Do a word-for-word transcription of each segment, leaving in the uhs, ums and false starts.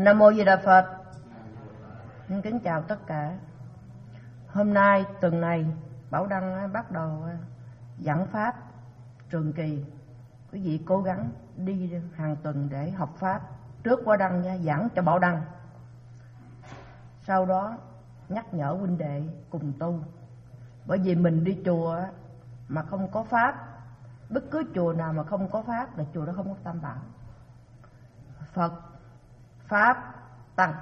Nam Mô Di Đà Phật. Kính chào tất cả. Hôm nay tuần này Bảo Đăng bắt đầu giảng pháp trường kỳ. Quý vị cố gắng đi hàng tuần để học pháp. Trước Bảo Đăng nha, giảng cho Bảo Đăng, sau đó nhắc nhở huynh đệ cùng tu. Bởi vì mình đi chùa mà không có pháp, bất cứ chùa nào mà không có pháp là chùa đó không có tam bảo. Phật, Pháp, Tăng.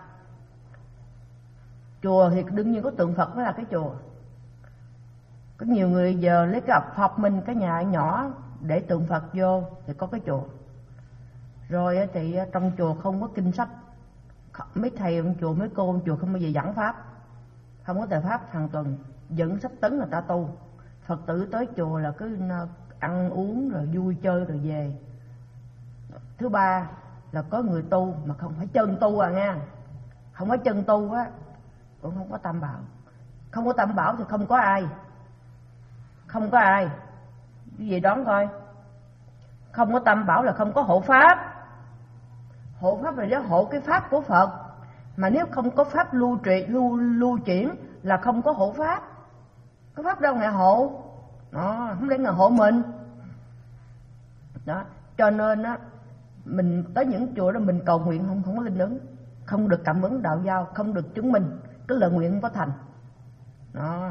Chùa thì đương nhiên có tượng Phật mới là cái chùa. Có nhiều người giờ lấy cái apartment, cái nhà nhỏ để tượng Phật vô thì có cái chùa. Rồi thì trong chùa không có kinh sách. Mấy thầy trong chùa, mấy cô trong chùa không bao giờ giảng pháp, không có tờ pháp hàng tuần, dẫn sách tấn người ta tu. Phật tử tới chùa là cứ ăn uống rồi vui chơi rồi về. Thứ ba là có người tu mà không phải chân tu à nha, không phải chân tu á cũng không có tam bảo. Không có tam bảo thì không có ai, không có ai. Cái gì đoán coi. Không có tam bảo là không có hộ pháp. Hộ pháp là để hộ cái pháp của Phật. Mà nếu không có pháp lưu truyền, lưu, lưu chuyển là không có hộ pháp. Có pháp đâu ngài hộ. Đó, không để ngài hộ mình. Đó, cho nên á, mình tới những chùa đó mình cầu nguyện không không có linh ứng, không được cảm ứng đạo giao, không được chứng minh, cái lời nguyện không có thành. Đó.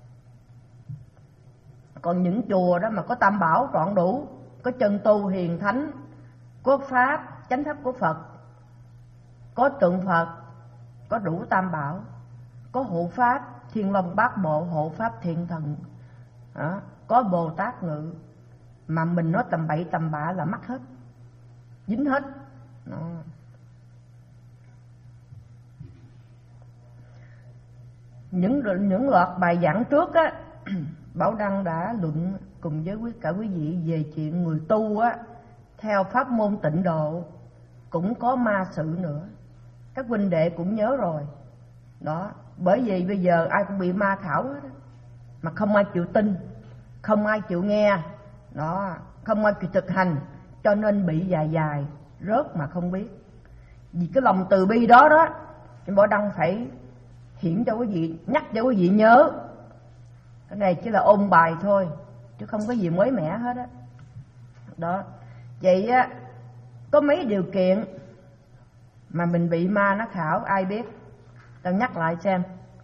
Còn những chùa đó mà có tam bảo trọn đủ, có chân tu hiền thánh, có pháp, chánh pháp của Phật, có tượng Phật, có đủ tam bảo, có hộ pháp, Thiên Long Bát Bộ, hộ pháp thiện thần, đó, có Bồ Tát ngự, mà mình nói tầm bậy tầm bạ là mắc hết, dính hết. Đó. Những những loạt bài giảng trước á, Bảo Đăng đã luận cùng với quý cả quý vị về chuyện người tu á, theo pháp môn Tịnh Độ cũng có ma sự nữa. Các huynh đệ cũng nhớ rồi. Đó, bởi vì bây giờ ai cũng bị ma khảo hết á, mà không ai chịu tin, không ai chịu nghe, đó, không ai chịu thực hành, cho nên bị dài dài rớt mà không biết. Vì cái lòng từ bi đó đó, Bảo Đăng phải hiện cho quý vị, nhắc cho quý vị nhớ. Cái này chỉ là ôn bài thôi, chứ không có gì mới mẻ hết á. Đó. đó. Vậy á, có mấy điều kiện mà mình bị ma nó khảo, ai biết? Tao nhắc lại xem.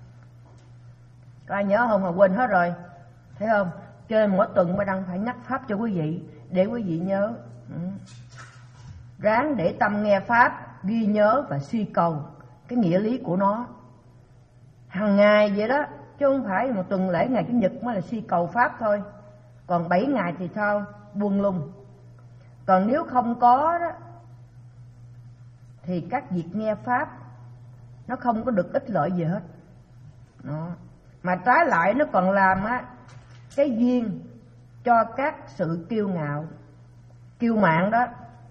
Có ai nhớ không mà quên hết rồi, thấy không? Cho nên mỗi tuần Bảo Đăng phải nhắc pháp cho quý vị, để quý vị nhớ. Ừ. Ráng để tâm nghe pháp, ghi nhớ và suy cầu cái nghĩa lý của nó hàng ngày vậy đó, chứ không phải một tuần lễ ngày Chủ nhật mới là suy cầu pháp thôi. Còn bảy ngày thì sao? Buông lung. Còn nếu không có đó thì các việc nghe pháp nó không có được ích lợi gì hết. Đó. Mà trái lại nó còn làm á cái duyên cho các sự kiêu ngạo, kiêu mạn đó.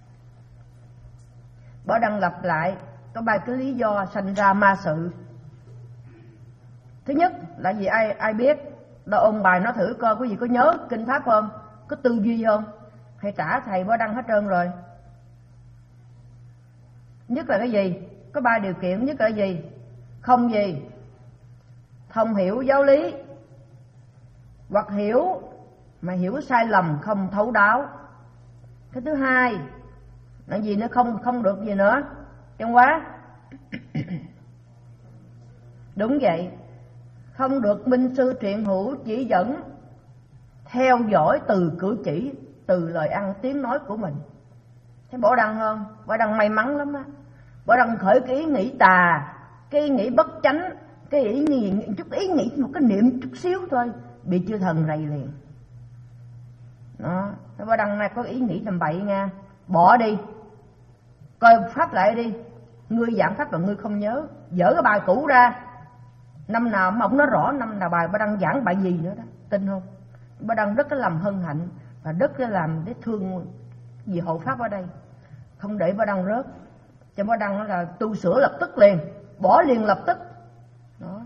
Bảo Đăng lặp lại có ba cái lý do sanh ra ma sự. Thứ nhất là gì ai ai biết? Đâu ôn bài nó thử coi quý vị có nhớ kinh pháp không? Có tư duy không? Hay trả thầy Bảo Đăng hết trơn rồi? Nhất là cái gì? Có ba điều kiện. Nhất là cái gì? Không gì? Không hiểu giáo lý, hoặc hiểu mà hiểu sai lầm, không thấu đáo. Cái thứ hai là gì nữa? Không không được gì nữa? Chân quá. Đúng vậy. Không được minh sư truyền hữu chỉ dẫn, theo dõi từ cử chỉ, từ lời ăn tiếng nói của mình. Thấy Bảo Đăng không? Bảo Đăng may mắn lắm á. Bảo Đăng khởi cái ý nghĩ tà, cái ý nghĩ bất chánh, cái ý nghĩ, chút ý nghĩ, một cái niệm chút xíu thôi, bị chư thần rầy liền. Đó, Bảo Đăng này có ý nghĩ tầm bậy nha, bỏ đi, coi pháp lại đi. Ngươi giảng pháp là ngươi không nhớ, dỡ cái bài cũ ra. Năm nào mà ông nói rõ năm nào bài Bảo Đăng giảng bài gì nữa đó, tin không? Bảo Đăng rất cái làm hân hạnh và rất cái làm để thương vì hộ pháp ở đây, không để Bảo Đăng rớt. Cho Bảo Đăng là tu sửa lập tức liền, bỏ liền lập tức. Đó.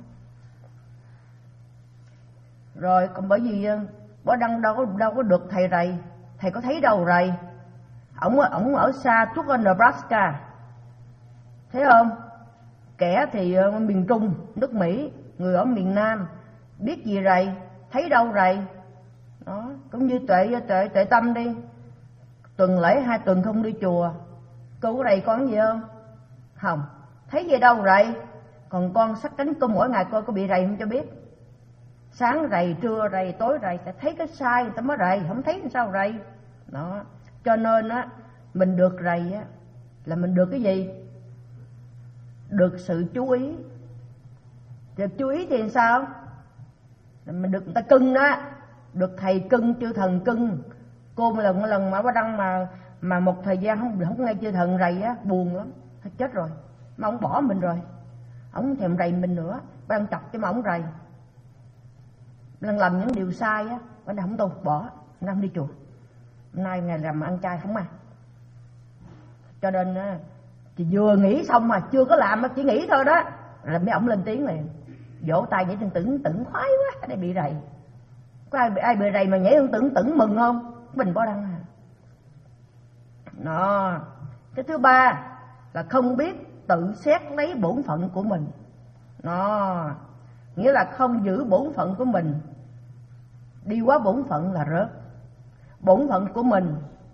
Rồi còn bởi vì Bảo Đăng đâu có đâu có được thầy rầy, thầy có thấy đâu rầy. Ổng ổng ở xa tuốt ở Nebraska. thấy không? Kẻ thì ở miền Trung, nước Mỹ, người ở miền Nam, biết gì rầy, thấy đâu rầy. Đó, cũng như Tuệ Tuệ Tuệ Tâm đi, tuần lễ hai tuần không đi chùa, cô có rầy con gì không? Không, thấy gì đâu rầy. Còn con sắt cánh cô mỗi ngày coi có bị rầy không cho biết. Sáng rầy, trưa rầy, tối rầy, ta thấy cái sai người ta mới rầy, không thấy làm sao rầy. Đó, cho nên á, mình được rầy á là mình được cái gì? Được sự chú ý. Được chú ý thì sao? Là mình được người ta cưng đó, được thầy cưng, chư thần cưng. Cô một lần một lần mà Bá Đăng mà mà một thời gian không không nghe chư thần rầy á, buồn lắm, chết rồi. Mà ông bỏ mình rồi, ông thèm rầy mình nữa. Bá Đăng chọc cho mà ông rầy. Bá Đăng làm những điều sai á, Bá Đăng không tu, bỏ. Bá Đăng đi chùa. Hôm nay ngày làm ăn chay không ăn. Cho nên á, thì vừa nghĩ xong mà chưa có làm mà chỉ nghĩ thôi đó là mấy ổng lên tiếng liền, vỗ tay nhảy tưởng tưởng tưởng khoái quá, cái này bị rầy. Có ai, ai bị rầy mà nhảy tưởng tưởng tưởng mừng không? Mình Bá Đăng à. Đó. Cái thứ ba là không biết tự xét lấy bổn phận của mình. Đó, nghĩa là không giữ bổn phận của mình, đi quá bổn phận là rớt. Bổn phận của mình,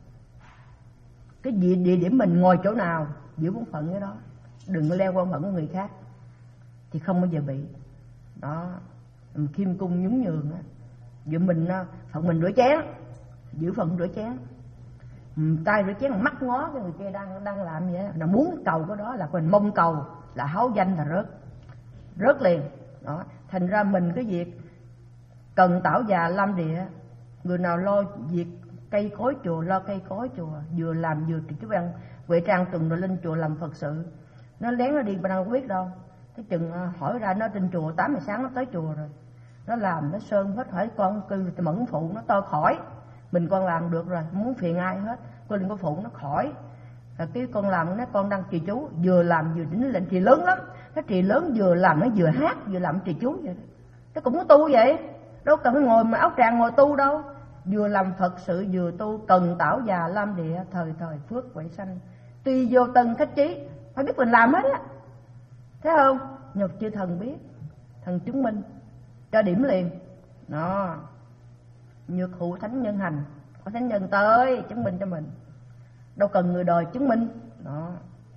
cái địa, địa điểm mình ngồi chỗ nào, giữ bổn phận cái đó, đừng có leo qua bổn phận của người khác thì không bao giờ bị. Đó, mình khiêm cung nhún nhường á, giữ mình phận mình rửa chén, giữ phận rửa chén. Tay rửa chén là mắt ngó cái người kia đang đang làm vậy, là muốn cầu cái đó là mình mong cầu là háo danh là rớt, rớt liền. Đó, thành ra mình cái việc cần tảo già lam địa, người nào lo việc cây cối chùa lo cây cối chùa, vừa làm vừa trì chú ăn Huệ Trang tuần rồi lên chùa làm Phật sự. Nó lén nó đi mà đâu có biết đâu. Cái chừng hỏi ra nó trên chùa tám giờ sáng nó tới chùa rồi, nó làm nó sơn hết, hỏi con cư mẫn phụ nó to khỏi. Mình con làm được rồi, không muốn phiền ai hết, con đừng có phụ nó khỏi. Là cái con làm nó con đang trì chú, vừa làm vừa đỉnh lệnh trì lớn lắm. Cái trì lớn vừa làm nó vừa hát vừa làm trì chú vậy. Nó cũng có tu vậy, đâu cần phải ngồi mà áo tràng ngồi tu đâu. Vừa làm Phật sự vừa tu, cần tảo già lam địa, thời thời phước huệ sanh. Tuy vô tân khách trí, phải biết mình làm hết á. Thấy không? Nhật chư thần biết, thần chứng minh cho điểm liền. Đó, nhược hữu thánh nhân hành, có thánh nhân tới chứng minh cho mình, đâu cần người đời chứng minh. Đó,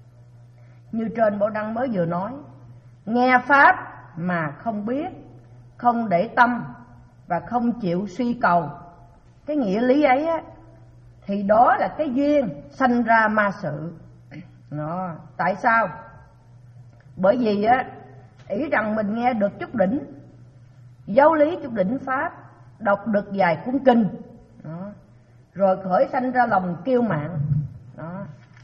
như trên Bảo Đăng mới vừa nói, nghe pháp mà không biết, không để tâm và không chịu suy cầu. Cái nghĩa lý ấy á, thì đó là cái duyên sanh ra ma sự. Đó, tại sao? Bởi vì á, ý rằng mình nghe được chút đỉnh giáo lý, chút đỉnh pháp, đọc được vài cuốn kinh. Đó, rồi khởi sanh ra lòng kiêu mạn. Đó,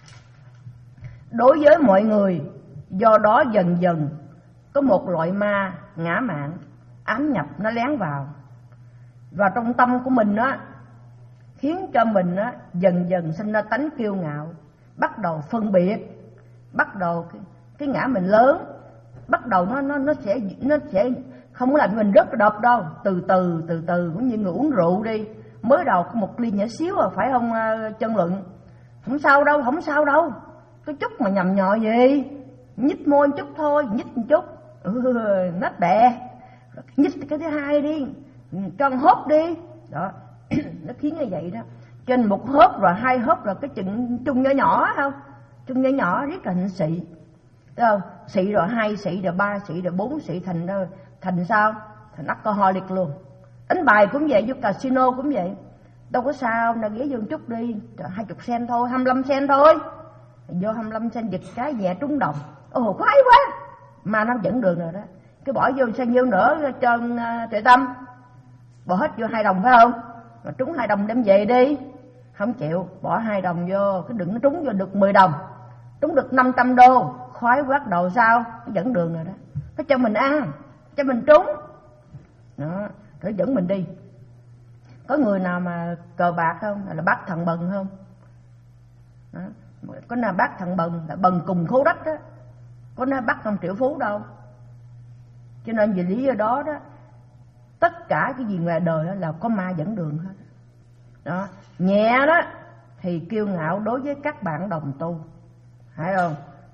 đối với mọi người, do đó dần dần có một loại ma ngã mạn ám nhập nó lén vào và trong tâm của mình á, khiến cho mình á dần dần sinh ra tánh kiêu ngạo, bắt đầu phân biệt, bắt đầu cái, cái ngã mình lớn, bắt đầu nó nó nó sẽ nó sẽ không có làm mình rất độc đâu, từ từ từ từ cũng như người uống rượu đi, mới đầu có một ly nhỏ xíu à, phải không Chân Luận? Không sao đâu, không sao đâu, cái chút mà nhầm nhọ gì, nhích môi chút thôi, nhích một chút, ừ, nết bẹ, nhích cái thứ hai đi, cho con hốp đi, đó. Nó khiến như vậy đó. Trên một hớp rồi hai hớp rồi cái chừng chung nhỏ nhỏ không, chung nhỏ nhỏ riết là thành xị, thấy không? Xị rồi hai xị rồi ba xị rồi bốn xị, thành thành sao? Thành alcoholic luôn. Đánh bài cũng vậy, vô casino cũng vậy, đâu có sao, nào ghé vô một chút đi, hai chục sen thôi, hai mươi lăm sen thôi, vô hai mươi lăm sen giật cái nhẹ trúng đồng, ồ khoái quá, mà nó dẫn đường rồi đó. Cái bỏ vô sen nhiêu nữa cho uh, Tuệ Tâm, bỏ hết vô hai đồng phải không? Mà trúng hai đồng đem về đi, không chịu, bỏ hai đồng vô, cái đừng nó trúng vô được mười đồng, trúng được năm trăm đô, khoái bắt đầu sao? Nó dẫn đường rồi đó, nó cho mình ăn, cho mình trúng, đó, rồi dẫn mình đi. Có người nào mà cờ bạc không? Là bác thằng bần không? Đó. Có nào bác thằng bần, là bần cùng khố đất đó, có nào bắt không triệu phú đâu. Cho nên vì lý do đó đó, tất cả cái gì ngoài đời đó là có ma dẫn đường hết. Đó, nhẹ đó thì kiêu ngạo đối với các bạn đồng tu, phải không?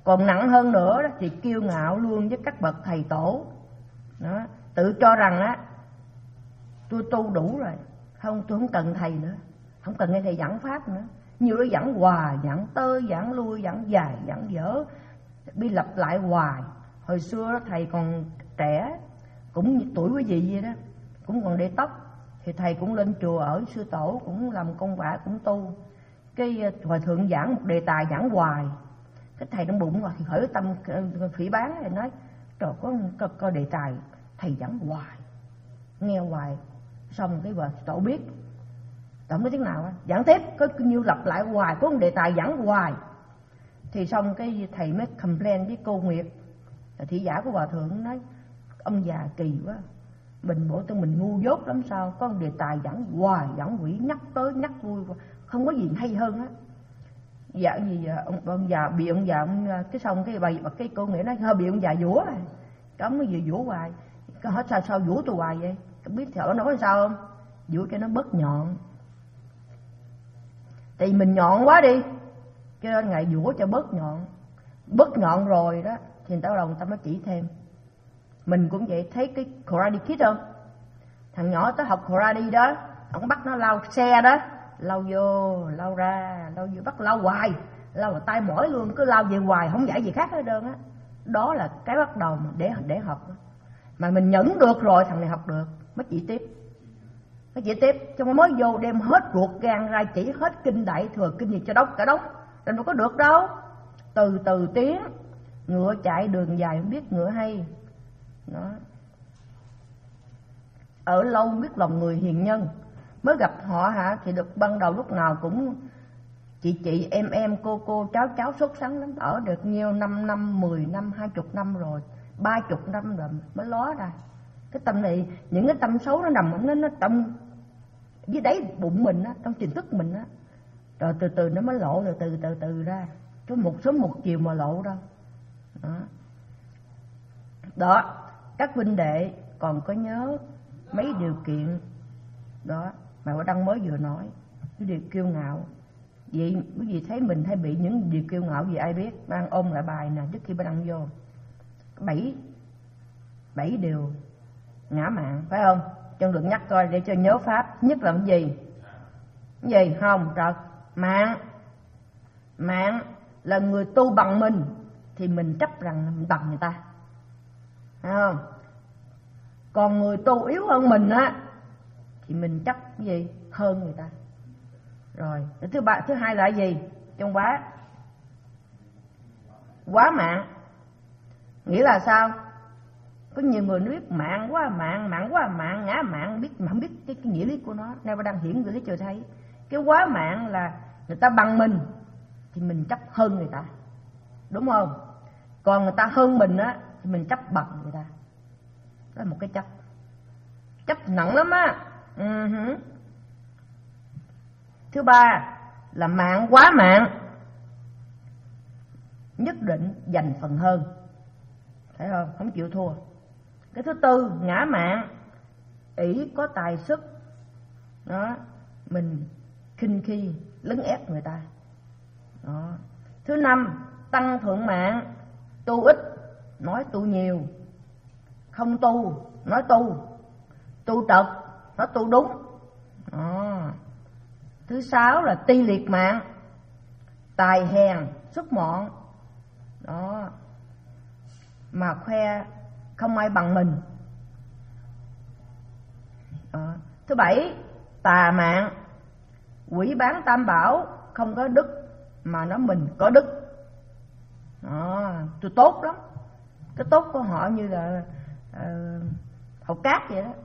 Còn nặng hơn nữa đó thì kiêu ngạo luôn với các bậc thầy tổ đó, tự cho rằng á tôi tu đủ rồi, không, tôi không cần thầy nữa, không cần nghe thầy giảng pháp nữa. Nhiều đứa giảng hoài, giảng tơi, giảng lui, giảng dài, giảng dở, đi lặp lại hoài. Hồi xưa đó thầy còn trẻ, cũng tuổi quý vị vậy đó, cũng còn để tóc, thì thầy cũng lên chùa ở sư tổ, cũng làm công quả, cũng tu. Cái hòa thượng giảng một đề tài giảng hoài, cái thầy trong bụng rồi thì khởi tâm phỉ báng, thì nói trời, có, có, có đề tài thầy giảng hoài, nghe hoài. Xong cái bà tổ biết, không nói tiếng nào á, giảng tiếp có nhiêu lặp lại hoài, có một đề tài giảng hoài. Thì xong cái thầy mới complain với cô Nguyệt, thị giả của hòa thượng, nói ông già kỳ quá, mình bộ tưởng mình ngu dốt lắm sao, có một đề tài giảng hoài, giảng quỷ, nhắc tới nhắc vui, không có gì hay hơn á. Dạ gì ông, ông già bị ông già ông, cái xong cái bà cái cô Nghĩa nói hơi bị ông già vũa rồi, cái mới vừa vũa hoài. Cái hỏi sao sao vũa tôi hoài vậy? Cái biết thợ nói sao không? Vũa cho nó bớt nhọn, tại vì mình nhọn quá đi, cho nên ngài vũa cho bớt nhọn. Bớt nhọn rồi đó thì người ta bắt đầu người ta mới chỉ thêm. Mình cũng vậy, thấy cái Karate Kid không? Thằng nhỏ tới học karate đó, ông bắt nó lau xe đó, lau vô, lau ra, lau vô, bắt lau hoài, lau vào tay mỏi luôn, cứ lau về hoài, không giải gì khác hết trơn á. Đó là cái bắt đầu mà để để học đó. Mà mình nhẫn được rồi, thằng này học được, mới chỉ tiếp. Mới chỉ tiếp, cho nó mới vô đem hết ruột gan ra chỉ hết kinh đại thừa kinh gì cho đốc cả đống, rồi đâu có được đâu. Từ từ tiến, ngựa chạy đường dài không biết ngựa hay. Đó. Ở lâu biết lòng người hiền nhân, mới gặp họ hả thì được ban đầu lúc nào cũng chị chị em em cô cô cháu cháu sốt sắng lắm. Ở được nhiều năm năm, mười năm, hai chục năm rồi, ba chục năm rồi mới ló ra. Cái tâm này, những cái tâm xấu nó nằm nó nó trong dưới đáy bụng mình á, trong tiềm thức mình á. Rồi từ từ nó mới lộ, rồi từ từ từ ra. Chứ một sớm một chiều mà lộ đâu. Đó. Đó, các huynh đệ còn có nhớ mấy điều kiện đó mà Bảo Đăng mới vừa nói, cái điều kiêu ngạo. Vậy quý vị thấy mình hay bị những điều kiêu ngạo gì ai biết? Đang ôm lại bài nè trước khi Bảo Đăng vô. Bảy bảy điều ngã mạn, phải không? Chân được nhắc coi để cho nhớ pháp. Nhất là cái gì? Cái gì? Không, trật, mạng. Mạng là người tu bằng mình thì mình chấp rằng mình bằng người ta, phải không? Còn người tu yếu hơn mình á thì mình chấp cái gì? Hơn người ta. Rồi, thứ ba, thứ hai là gì? Trong quá quá mạng. Nghĩa là sao? Có nhiều người nói biết mạng quá mạng, mạng quá mạng, ngã mạng, biết mà không biết cái, cái nghĩa lý của nó. Nay Bảo Đăng hiển người lý cho thấy. Cái quá mạng là người ta bằng mình thì mình chấp hơn người ta, đúng không? Còn người ta hơn mình á thì mình chấp bằng người ta. Đó là một cái chấp, chấp nặng lắm á. Uh-huh. Thứ ba là mạng quá mạng, nhất định giành phần hơn, thấy không? Không chịu thua. Cái thứ tư ngã mạng, ỷ có tài sức đó, mình khinh khi lấn ép người ta đó. Thứ năm tăng thượng mạng, tu ít nói tu nhiều, không tu nói tu, tu trật nói tu đúng đó. Thứ sáu là ti liệt mạng, tài hèn sức mọn đó, mà khoe không ai bằng mình đó. Thứ bảy tà mạng, quỷ bán tam bảo, không có đức mà nói mình có đức đó. Tôi tốt lắm, cái tốt của họ như là uh, hậu cát vậy đó.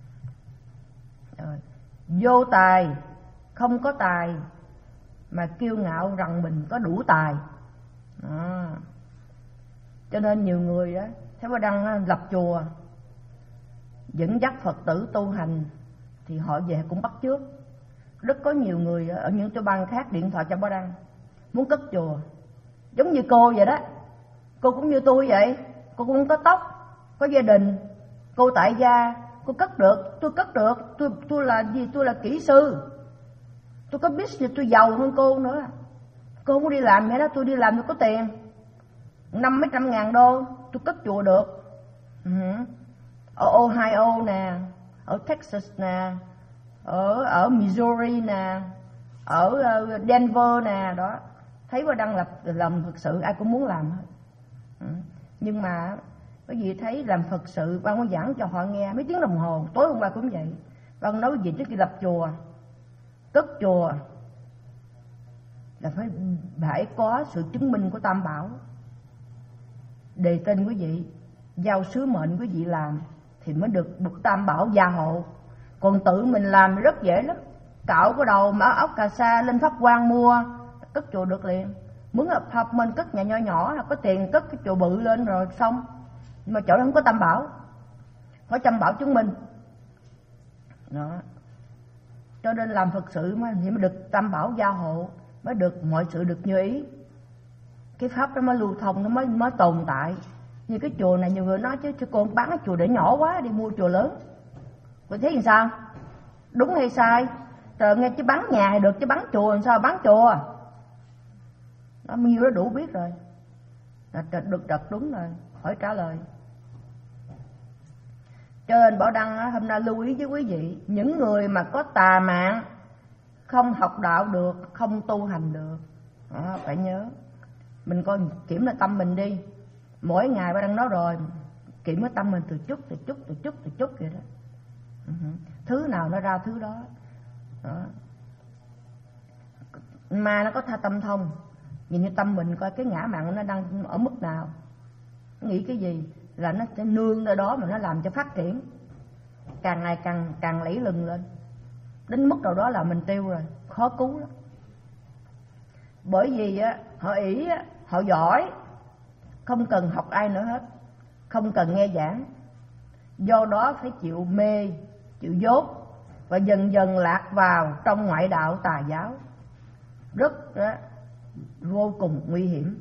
Rồi. Vô tài, không có tài mà kiêu ngạo rằng mình có đủ tài đó. Cho nên nhiều người đó, Thế Bảo Đăng lập chùa dẫn dắt Phật tử tu hành thì họ về cũng bắt chước. Rất có nhiều người ở những tiểu bang khác điện thoại cho Bảo Đăng muốn cất chùa, giống như cô vậy đó. Cô cũng như tôi vậy, cô cũng có tóc, có gia đình, cô tại gia, cô cất được, tôi cất được. Tôi tôi là gì? Tôi là kỹ sư, tôi có business, tôi giàu hơn cô nữa. Cô không đi làm vậy đó, tôi đi làm tôi có tiền. năm mấy trăm ngàn đô tôi cất chùa được. Uh-huh. Ở Ohio nè, ở Texas nè, ở ở Missouri nè, ở Denver nè, đó thấy Bá Đăng lập làm Phật sự ai cũng muốn làm hết. Uh-huh. Nhưng mà quý vị thấy làm Phật sự Bá có giảng cho họ nghe mấy tiếng đồng hồ, tối hôm qua cũng vậy. Bá nói quý vị trước khi lập chùa, cất chùa là phải phải có sự chứng minh của Tam Bảo, đề tên quý vị, giao sứ mệnh quý vị làm thì mới được được Tam Bảo gia hộ. Còn tự mình làm thì rất dễ lắm, cạo cái đầu mở ốc cà sa lên Pháp Quan mua, cất chùa được liền. Mướn apartment cất nhà nhỏ nhỏ là có tiền cất cái chùa bự lên rồi xong. Nhưng mà chỗ đó không có Tam Bảo, có Tam Bảo chứng minh đó. Cho nên làm Phật sự mà thì mới được Tam Bảo gia hộ, mới được mọi sự được như ý, cái pháp đó mới lưu thông, nó mới mới tồn tại. Như cái chùa này nhiều người nói chứ, chứ con bán cái chùa để nhỏ quá, đi mua chùa lớn. Cô thấy làm sao? Đúng hay sai? Trời, nghe chứ bán nhà thì được, chứ bán chùa làm sao bán chùa? Nó nhiêu đó đủ biết rồi, là được trật đúng rồi, khỏi trả lời. Cho nên Bảo Đăng hôm nay lưu ý với quý vị, những người mà có tà mạng, không học đạo được, không tu hành được, đó, phải nhớ. Mình coi kiểm lại tâm mình đi. Mỗi ngày Bảo Đăng nói rồi, kiểm cái tâm mình từ chút, từ chút, từ chút, từ chút vậy đó. Uh-huh. Thứ nào nó ra thứ đó. Đó. Mà nó có tha tâm thông, nhìn như tâm mình coi cái ngã mạn nó đang ở mức nào, nó nghĩ cái gì là nó sẽ nương nơi đó mà nó làm cho phát triển, càng ngày càng càng lẫy lừng lên, đến mức nào đó là mình tiêu rồi, khó cứu lắm. Bởi vì á, họ ỷ á, họ giỏi, không cần học ai nữa hết, không cần nghe giảng, do đó phải chịu mê, chịu dốt và dần dần lạc vào trong ngoại đạo tà giáo, rất á, vô cùng nguy hiểm.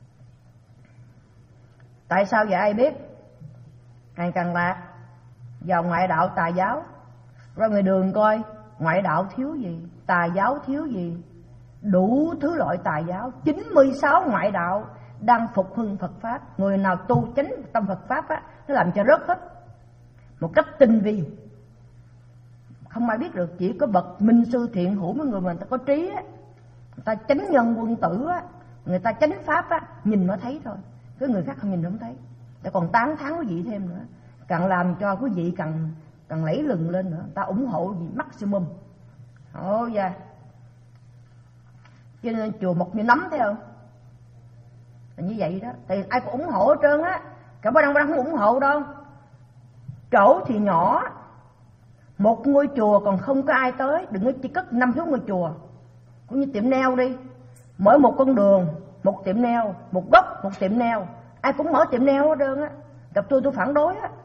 Tại sao vậy ai biết? Càng càng lạc vào ngoại đạo tà giáo. Ra ngoài đường coi ngoại đạo thiếu gì, tà giáo thiếu gì, đủ thứ loại tà giáo. Chín mươi sáu ngoại đạo đang phục hưng Phật Pháp. Người nào tu chánh tâm Phật Pháp á, nó làm cho rớt hết một cách tinh vi, không ai biết được. Chỉ có bậc minh sư thiện hữu, mấy người mà người ta có trí á, người ta chánh nhân quân tử á, người ta chánh pháp á, nhìn nó thấy thôi, cái người khác không nhìn không thấy. Ta còn tán thán quý vị thêm nữa, càng làm cho quý vị càng càng lẫy lừng lên nữa. Ta ủng hộ gì maximum. Ồ da, cho nên chùa mọc như nấm thấy không? Là như vậy đó. Thì ai cũng ủng hộ hết trơn á. Cả Bá Đăng Bá Đăng không ủng hộ đâu. Chỗ thì nhỏ, một ngôi chùa còn không có ai tới, đừng có chỉ cất năm sáu ngôi chùa. Cũng như tiệm nail đi, mỗi một con đường một tiệm nail, một góc một tiệm nail, ai cũng mở tiệm nail hết trơn á. Gặp tôi tôi phản đối á.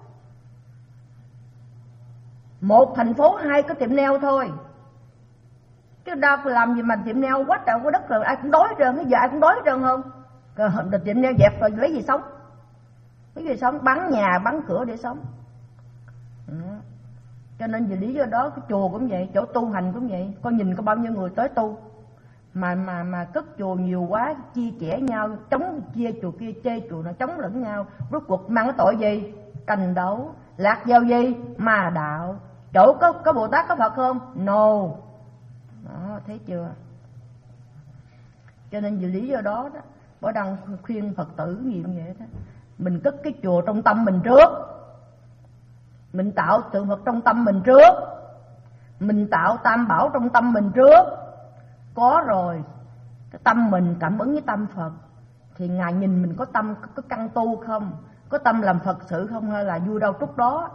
Một thành phố hai cái tiệm nail thôi, chứ đâu làm gì mà tiệm nail quá trời quá đất rồi ai cũng đói hết trơn. Bây giờ ai cũng đói hết trơn không? Rồi tiệm nail dẹp rồi lấy gì sống? Lấy gì sống? Bán nhà bán cửa để sống. Ừ. Cho nên vì lý do đó cái chùa cũng vậy, chỗ tu hành cũng vậy. Con nhìn có bao nhiêu người tới tu mà mà mà cất chùa nhiều quá, chia sẻ nhau, chống chia chùa kia, chê chùa nó, chống lẫn nhau. Rốt cuộc mang cái tội gì? Tranh đấu, lạc vào gì? Ma đạo. Chỗ có có Bồ Tát có Phật không? No. Đó, thấy chưa? Cho nên vì lý do đó đó, Bá Đăng khuyên Phật tử gì cũng vậy đó. Mình cất cái chùa trong tâm mình trước, mình tạo tượng Phật trong tâm mình trước, mình tạo Tam Bảo trong tâm mình trước. Có rồi, cái tâm mình cảm ứng với tâm Phật thì Ngài nhìn mình có tâm, có căn tu không, có tâm làm Phật sự không, hay là vui đâu trút đó,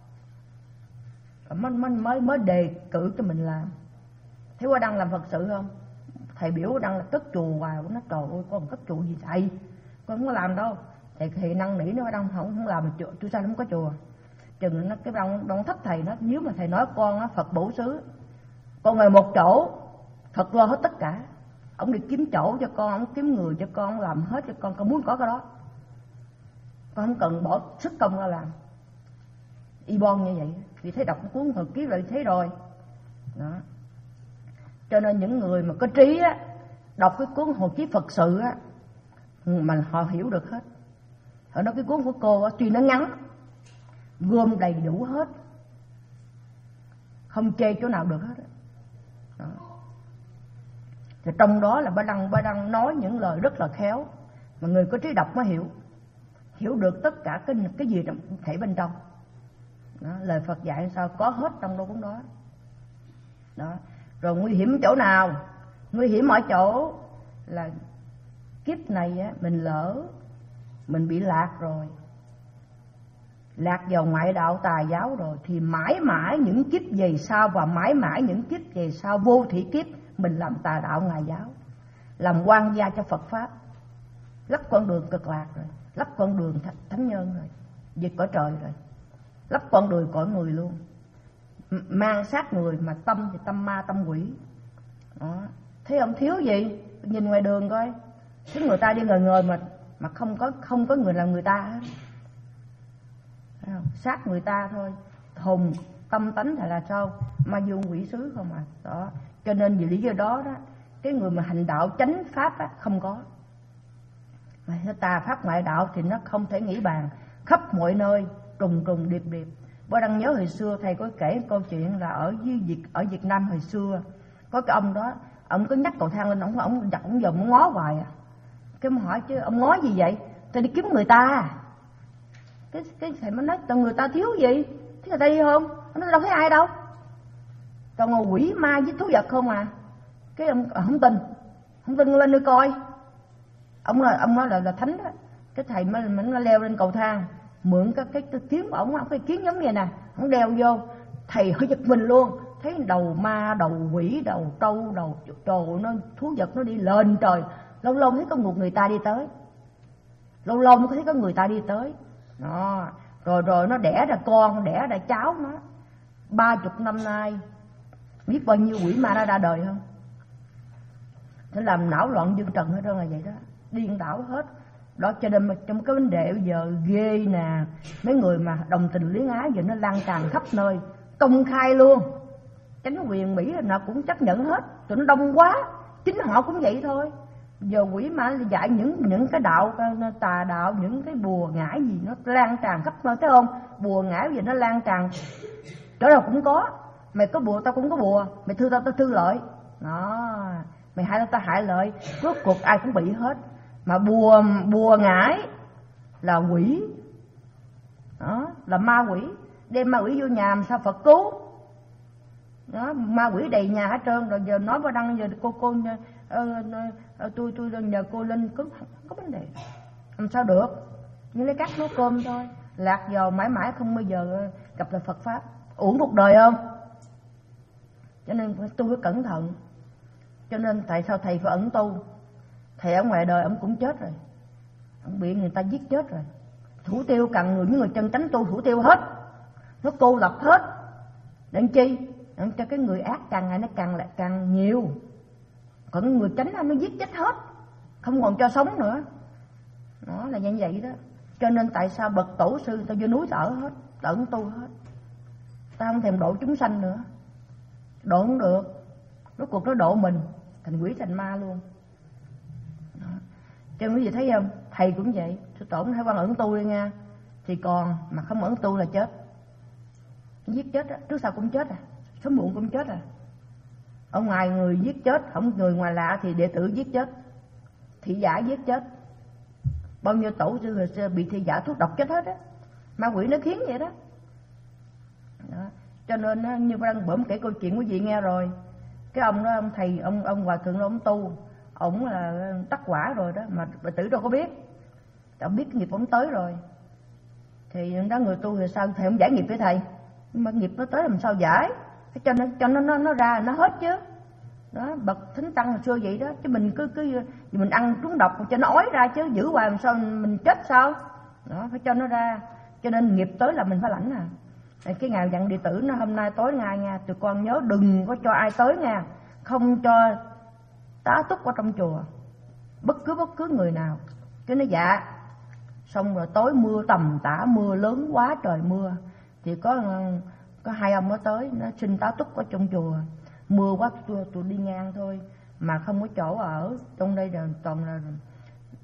mới mới mới đề cử cho mình làm. Thấy Bá Đăng làm Phật sự không? Thầy biểu Bá Đăng là cất chùa hoài, nó trời ơi con cất chùa gì thầy, con không có làm đâu. Thầy thầy năn nỉ nó Bá Đăng không không làm chùa, tôi sao không có chùa. Chừng nó cái Đăng Đăng thích thầy, nó nếu mà thầy nói con á, Phật bổ xứ, con ngồi một chỗ, Phật lo hết tất cả. Ông đi kiếm chỗ cho con, ông kiếm người cho con, làm hết cho con, con muốn có cái đó, con không cần bỏ sức công ra làm. Y bon như vậy, vì thấy đọc cuốn Hồi Ký lại thấy rồi đó. Cho nên những người mà có trí á, đọc cái cuốn Hồi Ký Phật sự á, mà họ hiểu được hết. Họ nói cái cuốn của cô tuy nó ngắn, gom đầy đủ hết, không chê chỗ nào được hết. Đó. Thì trong đó là bà Đăng bà Đăng nói những lời rất là khéo, mà người có trí đọc mới hiểu, hiểu được tất cả cái cái gì trong thể bên trong. Đó, lời Phật dạy sao có hết trong đó cũng đó. Đó. Rồi nguy hiểm chỗ nào? Nguy hiểm ở chỗ là kiếp này á, mình lỡ mình bị lạc rồi, lạc vào ngoại đạo tà giáo rồi, thì mãi mãi những kiếp về sau và mãi mãi những kiếp về sau vô thủy kiếp mình làm tà đạo ngài giáo, làm quan gia cho Phật pháp, lắp con đường cực lạc rồi, lắp con đường thánh nhân rồi, về cõi trời rồi, lắp con đường cõi người luôn, mang sát người mà tâm thì tâm ma tâm quỷ. Đó. Thấy ông thiếu gì? Nhìn ngoài đường coi, thấy người ta đi ngời ngời mà mà không có không có người làm người ta hết. Sát người ta thôi, hồn tâm tánh thì là sao? Ma dương quỷ sứ không à. Đó. Cho nên vì lý do đó đó, cái người mà hành đạo chánh pháp á, không có. Mà tà pháp ngoại đạo thì nó không thể nghĩ bàn, khắp mọi nơi, trùng trùng điệp điệp. Bố đang nhớ hồi xưa thầy có kể câu chuyện là ở dưới Việt ở Việt Nam hồi xưa có cái ông đó, ông cứ nhắc cầu thang lên, ông ông đặt ông dòm ông ngó hoài à. Cái ông hỏi chứ ông ngó gì vậy? Tôi đi kiếm người ta. Cái cái thầy mới nói người ta thiếu gì? Thế người ta đi không? Nó đâu thấy ai đâu. Toàn ngồi quỷ ma với thú vật không à. Cái ông không tin, không tin lên đi coi. Ông là ông nói là là thánh đó. Cái thầy mới mình nó leo lên cầu thang, mượn cái cái, cái kiếm của ông, cái kiếm giống như nè, ông đeo vô, thầy hơi giật mình luôn, thấy đầu ma, đầu quỷ, đầu trâu, đầu trồ, nó thú vật nó đi lên trời. Lâu lâu thấy có một người ta đi tới, lâu lâu mới thấy có người ta đi tới. Đó. Rồi rồi nó đẻ ra con, đẻ ra cháu nó. Ba chục năm nay biết bao nhiêu quỷ ma nó ra đời không? Nó làm não loạn dương trần hết trơn là vậy đó, điên đảo hết. Đó cho nên trong cái vấn đề bây giờ ghê nè, mấy người mà đồng tình luyến ái giờ nó lan tràn khắp nơi, công khai luôn. Chánh quyền Mỹ nào cũng chấp nhận hết, tụi nó đông quá, chính họ cũng vậy thôi. Giờ quỷ ma dạy những những cái đạo tà đạo, những cái bùa ngải gì nó lan tràn khắp nơi, thấy không? Bùa ngải gì nó lan tràn chỗ nào cũng có. Mày có bùa tao cũng có bùa, mày thư tao tao thư lợi. Đó, mày hại tao tao hại lợi, rốt cuộc ai cũng bị hết. Mà bùa bùa ngải là quỷ. Đó, là ma quỷ, đem ma quỷ vô nhà làm sao Phật cứu. Đó, ma quỷ đầy nhà hết trơn. Rồi giờ nói vào đăng giờ cô cô uh, uh, tôi tôi nhờ cô lên có có vấn đề làm sao được, như lấy cắt nấu cơm thôi, lạc vào mãi mãi không bao giờ gặp lại Phật pháp, uổng cuộc đời không? Cho nên tôi phải cẩn thận. Cho nên tại sao thầy phải ẩn tu? Thầy ở ngoài đời ông cũng chết rồi, ông bị người ta giết chết rồi. Thủ tiêu cần người, những người chân chánh tu thủ tiêu hết, nó cô lập hết. Để chi? Để cho cái người ác càng ngày nó càng lại càng nhiều. Còn người chánh nó giết chết hết, không còn cho sống nữa. Đó là như vậy đó. Cho nên tại sao bậc tổ sư ta vô núi ta ở hết, ta ẩn tu hết. Ta không thèm độ chúng sanh nữa, độ không được. Rốt cuộc nó độ mình thành quỷ thành ma luôn. Đó. Cho nên quý vị thấy không? Thầy cũng vậy. Sư tổ hãy quan ẩn tu đi nha. Thì còn mà không ẩn tu là chết, giết chết á, trước sau cũng chết à, sớm muộn cũng chết à. Ở ngoài người giết chết, không người ngoài lạ thì đệ tử giết chết, thị giả giết chết. Bao nhiêu tổ sư hồi xưa bị thị giả thuốc độc chết hết á. Ma quỷ nó khiến vậy đó. Đó. Cho nên như đang bữa kể câu chuyện quý vị nghe rồi. Cái ông đó, ông thầy, ông ông hòa thượng đó, ông tu, ổng là tắc quả rồi đó, mà đệ tử đâu có biết. Ông biết cái nghiệp ổng tới rồi. Thì đó người tu thì sao thầy không giải nghiệp với thầy, nhưng mà nghiệp nó tới làm sao giải? Cho nó cho nó nó nó ra nó hết chứ. Đó, bậc thánh tăng hồi xưa vậy đó, chứ mình cứ cứ mình ăn trúng độc cho nó ói ra chứ, giữ hoài làm sao mình chết sao? Đó, phải cho nó ra. Cho nên nghiệp tới là mình phải lãnh à. Cái ngày dặn đệ tử nó hôm nay tối ngày nha, tụi con nhớ đừng có cho ai tới nha, không cho tá túc ở trong chùa, bất cứ bất cứ người nào. Cái nó dạ. Xong rồi tối mưa tầm tã, mưa lớn quá trời mưa, thì có có hai ông nó tới, nó xin tá túc ở trong chùa. Mưa quá tụi, tụi đi ngang thôi, mà không có chỗ ở, trong đây là toàn là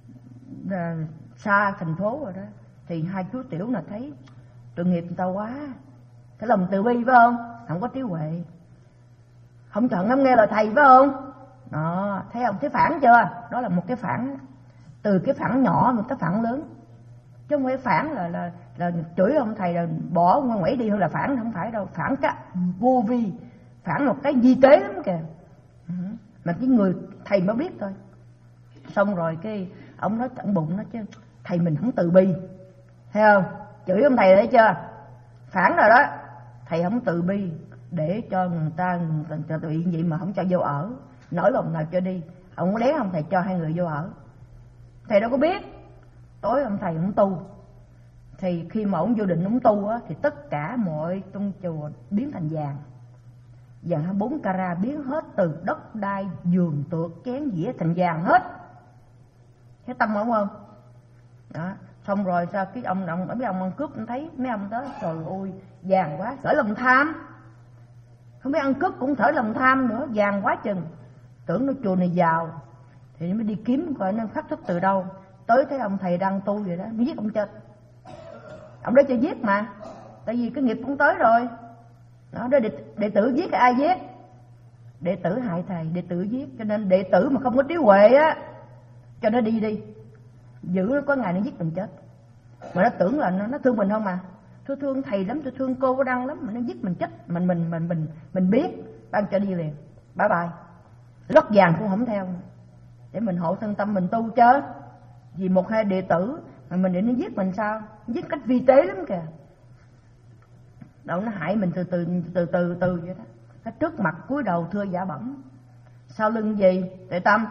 à, xa thành phố rồi đó, thì hai chú tiểu là thấy tội nghiệp người ta quá, cái lòng từ bi phải không, không có trí huệ, không chọn không nghe lời thầy phải không. Đó, thấy không, thấy phản chưa, đó là một cái phản, từ cái phản nhỏ một cái phản lớn, chứ không phải phản là là là chửi ông thầy là bỏ ngoại đi hơn là phản, không phải đâu, phản cái vô vi, phản một cái di tế lắm kìa, mà cái người thầy mới biết thôi. Xong rồi cái ông nói tận bụng nó chứ thầy mình không từ bi, thấy không, chửi ông thầy thấy chưa, phản rồi đó, thầy không từ bi để cho người ta cho tùy vậy mà không cho vô ở, nỗi lòng nào cho đi, ông có đén ông thầy cho hai người vô ở, thầy đâu có biết. Tối ông thầy ông tu, thì khi mà ông vô định ông tu á, thì tất cả mọi trong chùa biến thành vàng, vàng hai mươi bốn carat, biến hết từ đất đai giường tược chén dĩa thành vàng hết, thấy tâm ông không đó. Xong rồi sao cái ông ông mấy ông ăn cướp, ông thấy mấy ông đó trời ơi vàng quá, khởi lòng tham, không biết ăn cướp cũng khởi lòng tham nữa, vàng quá chừng, tưởng nó chùa này giàu thì mới đi kiếm coi nó phát xuất từ đâu. Tới thấy ông thầy đang tu vậy đó, mới giết ông chết. Ông đó cho giết mà, tại vì cái nghiệp cũng tới rồi đó. Đó đệ, đệ tử giết ai giết, đệ tử hại thầy, đệ tử giết, cho nên đệ tử mà không có trí huệ á, cho nó đi đi, giữ nó có ngày nó giết mình chết. Mà nó tưởng là nó, nó thương mình không, mà tôi thương thầy lắm, tôi thương cô có đăng lắm, mà nó giết mình chết, mình mình mình mình mình biết, ban cho đi liền, bye bye, lót vàng cũng không theo, để mình hộ thân tâm mình tu chứ. Vì một hai đệ tử mà mình để nó giết mình sao, giết cách vi tế lắm kìa, đâu nó hại mình từ từ từ từ từ vậy đó. Nó trước mặt cúi đầu thưa giả bẩm, sau lưng gì Tuệ Tâm,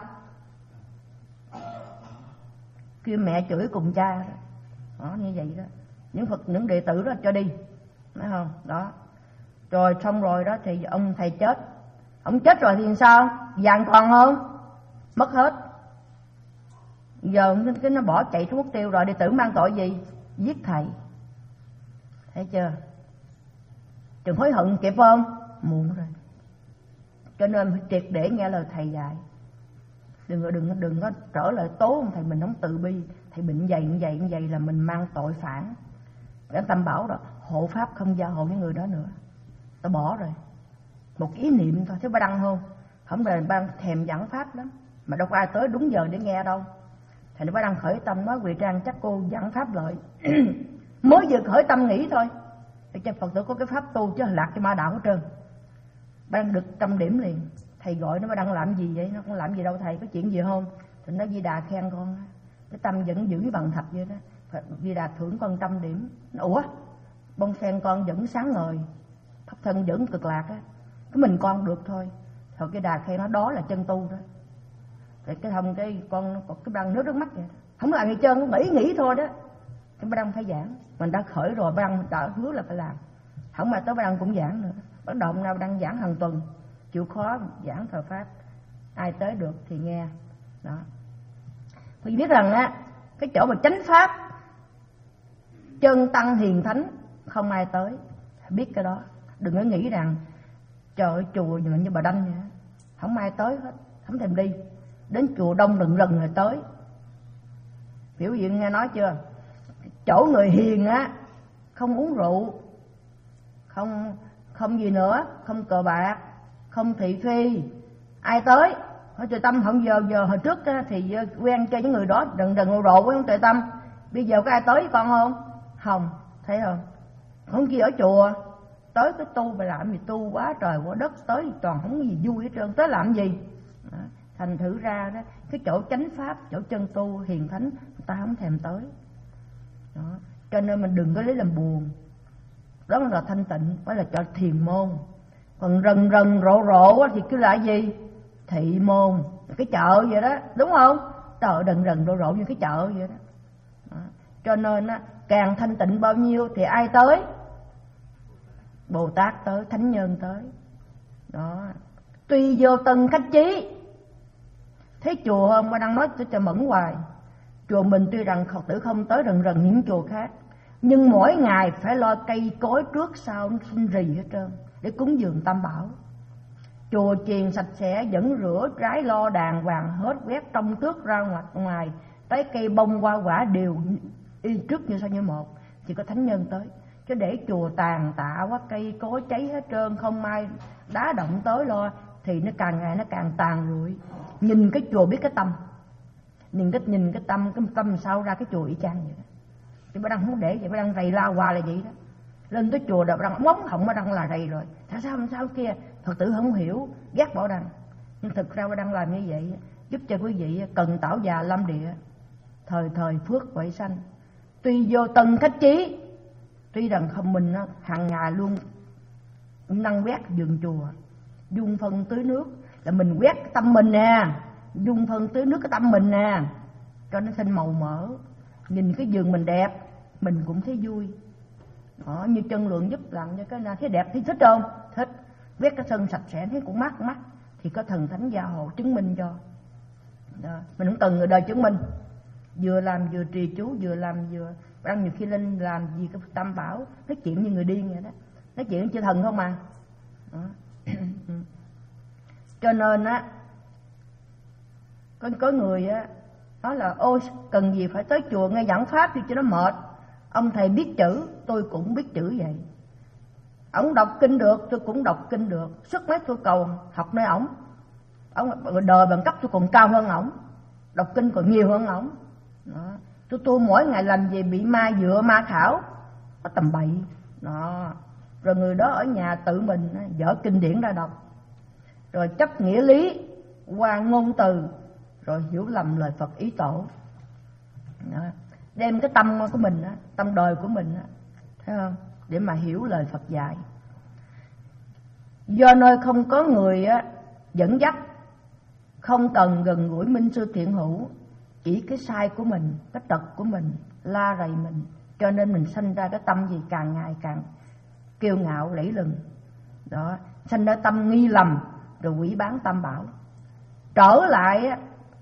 kêu mẹ chửi cùng cha đó. Đó như vậy đó, những Phật những đệ tử đó cho đi, phải không đó. Rồi xong rồi đó thì ông thầy chết, ông chết rồi thì sao, vàng còn không, mất hết. Giờ cái nó bỏ chạy xuống mất tiêu rồi, đệ tử mang tội gì, giết thầy, thấy chưa, đừng hối hận kịp không, muộn rồi. Cho nên phải triệt để nghe lời thầy dạy, đừng có đừng đừng có trở lại tố ông thầy mình không từ bi, thầy bệnh vậy vậy vậy là mình mang tội phản. Cái Tâm bảo đó, hộ pháp không gia hộ những người đó nữa, ta bỏ rồi, một ý niệm thôi. Thế ba đăng không, không là ban thèm giảng pháp lắm, mà đâu có ai tới đúng giờ để nghe đâu. Thầy nó ba đăng khởi tâm nói Quỳ Trang chắc cô giảng pháp lợi mới vừa khởi tâm nghĩ thôi, để cho Phật tử có cái pháp tu, chứ lạc cho ma đạo hết trơn. Ba đăng được trăm điểm liền. Thầy gọi nó, ba đăng làm gì vậy, nó không làm gì đâu thầy, có chuyện gì không. Thì nó Di Đà khen con, cái tâm vẫn giữ bằng thạch vậy đó, Di Đà thưởng con trăm điểm. Ủa bông sen con vẫn sáng ngời, pháp thân vẫn cực lạc á, cái mình con được thôi. Thôi cái Đà khen nó đó là chân tu đó. Rồi cái thông cái con có cái băng nước nước mắt vậy, không làm gì trơn, nó nghĩ nghĩ thôi đó. Cái ba đăng phải giảng, mình đã khởi rồi, ba đăng đã hứa là phải làm, không mà tới ba đăng cũng giảng nữa. Bắt đầu nào đăng giảng hàng tuần, chịu khó giảng thời pháp, ai tới được thì nghe đó. Vì biết rằng á, cái chỗ mà chánh pháp chân tăng hiền thánh không ai tới, biết cái đó. Đừng có nghĩ rằng trời ơi chùa như bà Đanh vậy, không ai tới hết, không thèm đi. Đến chùa đông đừng lần rồi tới. Biểu hiện nghe nói chưa, chỗ người hiền á không uống rượu, không không gì nữa, không cờ bạc, không thị phi, ai tới. Hỏi Tuệ Tâm không, giờ giờ hồi trước á, thì quen cho những người đó đừng đừng rộ rộ với ông Tuệ Tâm, bây giờ có ai tới với con không? Không, thấy không? Không kia ở chùa tới cái tu mà làm gì, tu quá trời quá đất, tới toàn không có gì vui hết trơn, tới làm gì đó. Thành thử ra đó, cái chỗ chánh pháp, chỗ chân tu hiền thánh người ta không thèm tới đó. Cho nên mình đừng có lấy làm buồn, đó là thanh tịnh, phải là cho thiền môn. Còn rần rần rộ rộ thì cứ lại gì, thị môn, cái chợ vậy đó, đúng không? Trời đần rần rộ rộ như cái chợ vậy đó, đó. Cho nên á, càng thanh tịnh bao nhiêu thì ai tới, Bồ Tát tới, thánh nhân tới đó. Tuy vô tân khách chí, thấy chùa hôm qua đang nói cho mẫn hoài, chùa mình tuy rằng Phật tử không tới rần rần những chùa khác, nhưng mỗi ngày phải lo cây cối trước sau nó sinh rì hết trơn để cúng dường tam bảo. Chùa chiền sạch sẽ, vẫn rửa trái lo đàng hoàng hết, quét trong tước ra ngoài, ngoài Tới cây bông hoa quả đều y trước như sao như một, chỉ có thánh nhân tới. Chứ để chùa tàn tạ quá, cây cối cháy hết trơn, không ai đá động tới lo, thì nó càng ngày nó càng tàn lụi. Nhìn cái chùa biết cái tâm, nhìn cái nhìn cái tâm, cái tâm sao ra cái chùa y chang vậy đó. Chứ bà Đăng không để vậy, bà Đăng rầy la hoà là vậy đó. Lên tới chùa bà Đăng ngóng họng bà Đăng là rầy rồi. Tại sao sao kia, Phật tử không hiểu, ghét bà Đăng. Nhưng thực ra bà Đăng làm như vậy giúp cho quý vị cần tảo già lâm địa, thời thời phước huệ sanh. Tuy vô tân khách chí, tuy rằng không mình hàng ngày luôn nâng quét vườn chùa, dung phân tưới nước, là mình quét cái tâm mình nè, dung phân tưới nước cái tâm mình nè, cho nó sinh màu mỡ. Nhìn cái vườn mình đẹp, mình cũng thấy vui. Đó, như chân lượng giúp làm cho cái nào thấy đẹp, thấy thích không? Thích. Quét cái sân sạch sẽ thấy cũng mát mắt, thì có thần thánh gia hộ chứng minh cho. Đó. Mình không cần người đời chứng minh, vừa làm vừa trì chú, vừa làm vừa đang nhiều khi lên làm gì cái tam bảo, nói chuyện như người điên vậy đó, nói chuyện chư thần không mà. Đó. Cho nên á, có có người á nói là ôi cần gì phải tới chùa nghe giảng pháp thì cho nó mệt. Ông thầy biết chữ, tôi cũng biết chữ vậy. Ông đọc kinh được, tôi cũng đọc kinh được. Suốt mấy tôi cầu học nơi ổng. Ông đời bằng cấp tôi còn cao hơn ổng, đọc kinh còn nhiều hơn ổng. Đó. Tôi tôi mỗi ngày làm gì bị ma dựa ma khảo, có tầm bậy. Đó. Rồi người đó ở nhà tự mình dở kinh điển ra đọc, rồi chấp nghĩa lý qua ngôn từ, rồi hiểu lầm lời Phật ý tổ. Đó. Đem cái tâm của mình, tâm đời của mình, thấy không, để mà hiểu lời Phật dạy. Do nơi không có người dẫn dắt, không cần gần gũi minh sư thiện hữu, chỉ cái sai của mình, cái tật của mình, la rầy mình, cho nên mình sanh ra cái tâm gì càng ngày càng kiêu ngạo lẫy lừng. Đó, sanh ra tâm nghi lầm, rồi quỷ bán tam bảo, trở lại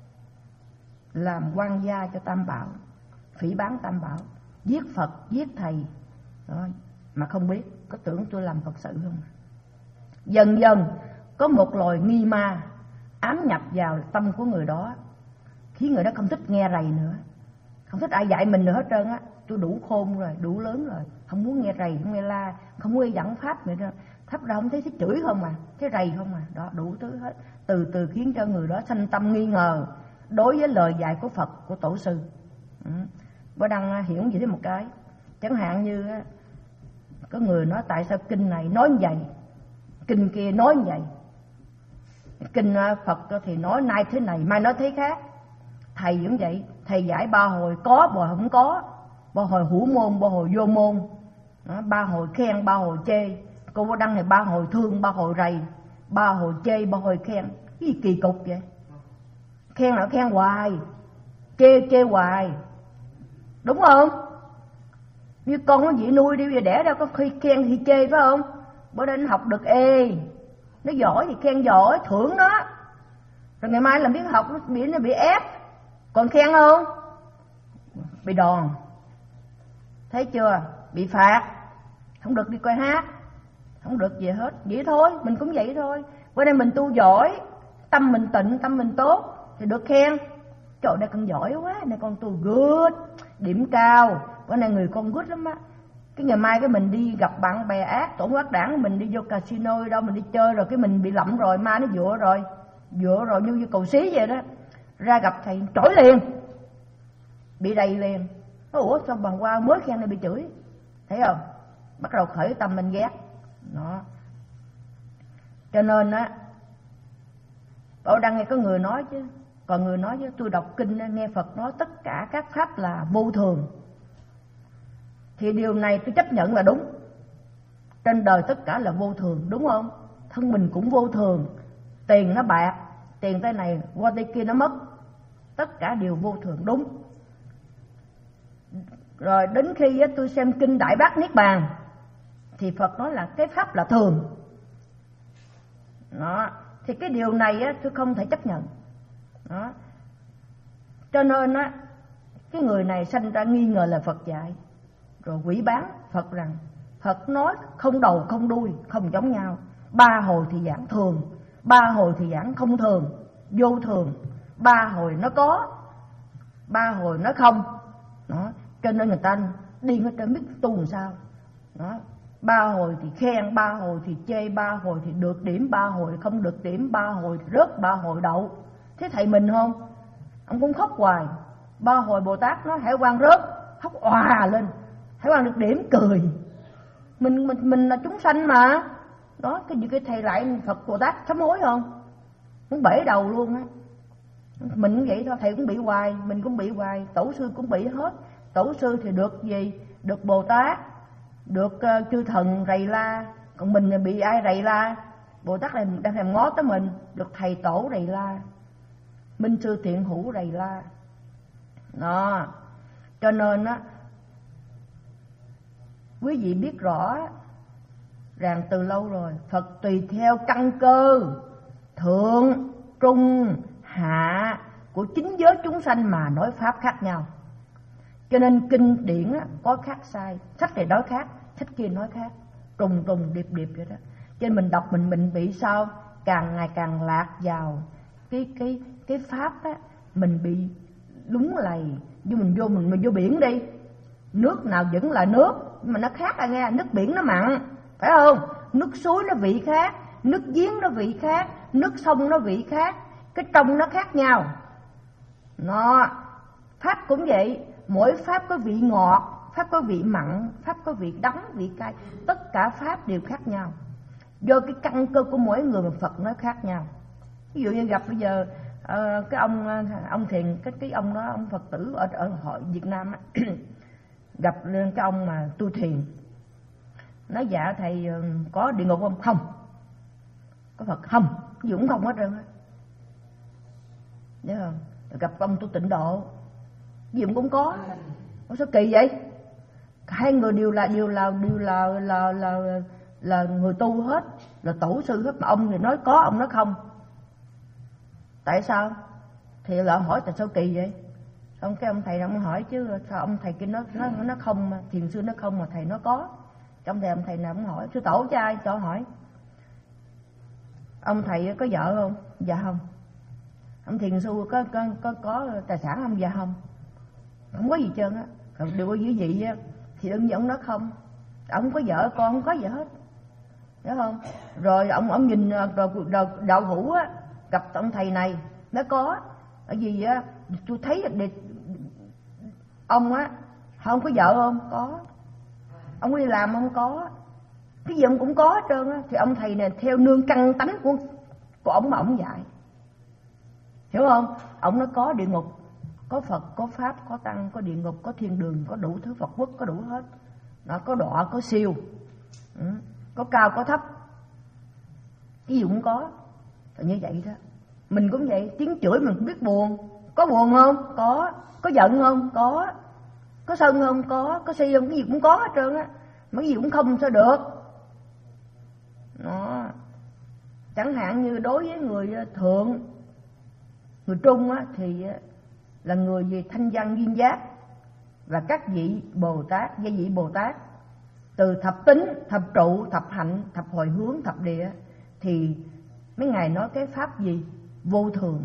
làm quan gia cho tam bảo, phỉ bán tam bảo, giết Phật giết thầy. Đó, mà không biết, có tưởng tôi làm Phật sự không. Dần dần có một loài nghi ma ám nhập vào tâm của người đó, khiến người đó không thích nghe rầy nữa, không thích ai dạy mình nữa hết trơn á. Tôi đủ khôn rồi, đủ lớn rồi, không muốn nghe rầy, không nghe la, không muốn nghe giảng pháp nữa đâu. Thấp ra không thấy thấy chửi không à, thấy rầy không à. Đó, đủ thứ hết. Từ từ khiến cho người đó sanh tâm nghi ngờ đối với lời dạy của Phật, của tổ sư. Ừ. Bữa Đăng hiểu gì thế một cái, chẳng hạn như có người nói tại sao kinh này nói như vậy, kinh kia nói như vậy. Kinh Phật thì nói nay thế này, mai nói thế khác. Thầy cũng vậy, thầy giải ba hồi có, ba hồi không có, ba hồi hữu môn, ba hồi vô môn. Đó, ba hồi khen, ba hồi chê. Cô Bố Đăng này ba hồi thương, ba hồi rầy, ba hồi chê, ba hồi khen. Cái gì kỳ cục vậy? Khen là khen hoài, chê chê hoài, đúng không? Như con có gì nuôi đi, đẻ ra có khi khen thì chê phải không? Bữa nay nó học được ê, nó giỏi thì khen giỏi, thưởng nó. Rồi ngày mai làm biết học nó bị nó bị ép, còn khen không? Bị đòn. Thấy chưa? Bị phạt, không được đi coi hát, không được gì hết. Vậy thôi, mình cũng vậy thôi. Bữa nay mình tu giỏi, tâm mình tịnh, tâm mình tốt thì được khen. Trời, này con giỏi quá, này con tu good, điểm cao, bữa nay người con good lắm á. Cái ngày mai cái mình đi gặp bạn bè ác, tổ quát đảng, mình đi vô casino đâu, mình đi chơi rồi cái mình bị lậm rồi, ma nó dựa rồi, dựa rồi như, như cầu xí vậy đó. Ra gặp thầy trỗi liền, bị đầy liền. Ủa sao bằng qua mới khen này bị chửi, thấy không? Bắt đầu khởi tâm mình ghét. Đó. Cho nên á, ở đăng nghe có người nói chứ, còn người nói chứ tôi đọc kinh nghe Phật nói tất cả các pháp là vô thường, thì điều này tôi chấp nhận là đúng. Trên đời tất cả là vô thường, đúng không? Thân mình cũng vô thường, tiền nó bạc, tiền tay này qua tay kia nó mất, tất cả đều vô thường, đúng. Rồi đến khi tôi xem kinh Đại Bát Niết Bàn thì Phật nói là cái pháp là thường. Đó. Thì cái điều này á, tôi không thể chấp nhận. Đó. Cho nên á, cái người này sanh ra nghi ngờ là Phật dạy, rồi quỷ bán Phật rằng Phật nói không đầu không đuôi, không giống nhau. Ba hồi thì giảng thường, ba hồi thì giảng không thường, vô thường. Ba hồi nó có, ba hồi nói không. Đó, cho nên người ta điên hết trơn, biết tu làm sao. Đó, ba hồi thì khen, ba hồi thì chê, ba hồi thì được điểm, ba hồi không được điểm, ba hồi thì rớt, ba hồi đậu. Thế thầy mình không? Ông cũng khóc hoài. Ba hồi Bồ Tát nói Hải Quang rớt, khóc òa lên. Hải Quang được điểm cười. Mình mình mình là chúng sanh mà. Đó, cái gì cái thầy lại Phật Bồ Tát sám hối không? Muốn bể đầu luôn á. Mình cũng vậy thôi, thầy cũng bị hoài, mình cũng bị hoài, tổ sư cũng bị hết. Tổ sư thì được gì? Được Bồ Tát, được uh, chư thần rầy la. Còn mình thì bị ai rầy la? Bồ Tát này đang thèm ngó tới mình. Được thầy tổ rầy la, minh sư thiện hữu rầy la. Đó, cho nên á, quý vị biết rõ rằng từ lâu rồi Phật tùy theo căn cơ thượng, trung, hạ của chính giới chúng sanh mà nói pháp khác nhau. Cho nên kinh điển á, có khác sai, sách này nói khác, sách kia nói khác, trùng trùng điệp điệp vậy đó. Cho nên mình đọc mình mình bị sao? Càng ngày càng lạc vào cái cái cái pháp á, mình bị lúng lầy. Như mình vô mình mình vô biển đi, nước nào vẫn là nước mà nó khác à nghe. Nước biển nó mặn, phải không? Nước suối nó vị khác, nước giếng nó vị khác, nước sông nó vị khác, cái trong nó khác nhau. Nó pháp cũng vậy, mỗi pháp có vị ngọt, pháp có vị mặn, pháp có vị đắng, vị cay, tất cả pháp đều khác nhau. Do cái căn cơ của mỗi người mà Phật nói khác nhau. Ví dụ như gặp bây giờ uh, cái ông ông thiền cái cái ông đó, ông Phật tử ở ở hội Việt Nam á, gặp cái ông mà tu thiền, nói dạ thầy có địa ngục không? Không. Có Phật không? Cái gì cũng không hết trơn á. Nhớ không? Gặp ông tu tịnh độ, cái gì cũng có. Ủa sao kỳ vậy? Hai người đều là đều là đều là là là là, là người tu hết, là tổ sư hết, mà ông thì nói có, ông nói không. Tại sao? Thì là hỏi tại sao kỳ vậy? Xong cái ông thầy ông hỏi chứ sao ông thầy kia nó nó nó không, mà thiền sư nó không mà thầy nó có. Trong thầy ông thầy nào cũng hỏi, sư tổ cho ai cho hỏi. Ông thầy có vợ không? Dạ không. Ông thiền sư có có có có tài sản không? Dạ không. Không có gì trơn á. Còn điều dữ vậy á thì đương nhiên ông nói không. Ông có vợ con không có gì hết. Hiểu không? Rồi ông ông nhìn rồi đạo hữu á, gặp ông thầy này nó có. Ở vì á tôi thấy để, ông á không có vợ không? Có. Ông đi làm không? Có. Cái gì ông cũng có hết trơn á. Thì ông thầy này theo nương căn tánh của của ông mà ông dạy. Hiểu không? Ông nó có địa ngục, có Phật, có Pháp, có Tăng, có địa ngục, có thiên đường, có đủ thứ Phật quốc, có đủ hết. Nó có đọa, có siêu, ừ. Có cao, có thấp. Cái gì cũng có. Thì như vậy đó. Mình cũng vậy, tiếng chửi mình cũng biết buồn. Có buồn không? Có. Có giận không? Có. Có sân không? Có. Có si không? Cái gì cũng có hết trơn á. Mà cái gì cũng không sao được. Đó. Chẳng hạn như đối với người thượng, người trung á, thì là người về thanh văn duyên giác và các vị Bồ Tát, gia vị Bồ Tát từ thập tính, thập trụ, thập hạnh, thập hồi hướng, thập địa, thì mấy ngài nói cái pháp gì? Vô thường.